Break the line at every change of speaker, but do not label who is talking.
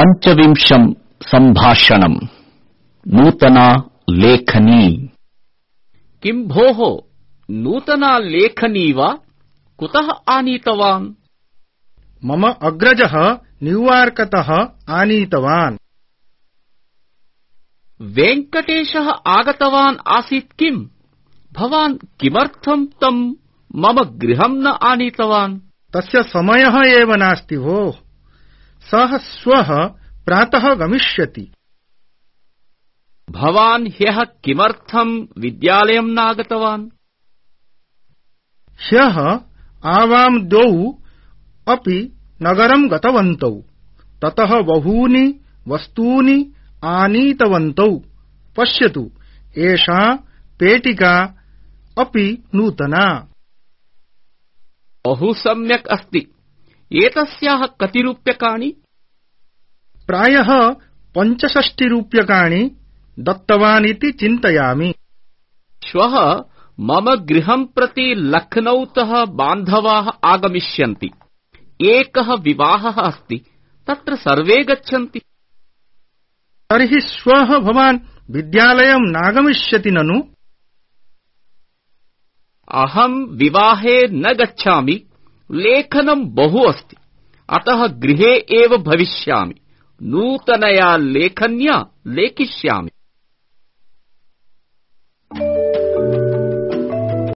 पञ्चविंशं सम्भाषणम् नूतना लेखनी।
किं भोः, नूतना लेखनी वा? कुतः आनीतवान्?
मम अग्रजः न्यूयार्कतः आनीतवान्।
वेङ्कटेशः आगतवान् आसीत् किम्? भवान् किमर्थं तं मम गृहं न आनीतवान्?
तस्य समयः एव नास्ति भोः। सः श्वः प्रातः गमिष्यति।
भवान् ह्यः किमर्थं विद्यालयं नागतवान्?
ह्यः आवां द्वौ अपि नगरं गतवन्तौ। ततः बहूनि वस्तूनि आनीतवन्तौ। पश्यतु, एषा पेटिका अपि नूतना।
बहु सम्यक् अस्ति। एतस्याः कति रूप्यकाणि?
प्रायः 65 रूप्यकाणि दत्तवान् इति चिन्तयामि।
श्वः मम गृहं प्रति लखनौतः बान्धवाः आगमिष्यन्ति। एकः विवाहः अस्ति, तत्र सर्वे गच्छन्ति।
तर्हि श्वः भवान् विद्यालयं नागमिष्यति ननु?
अहं विवाहे न गच्छामि। लेखनं बहु अस्ति, अतः गृहे एव भविष्यामि। नूतनया लेखन्या लेखिष्यामि।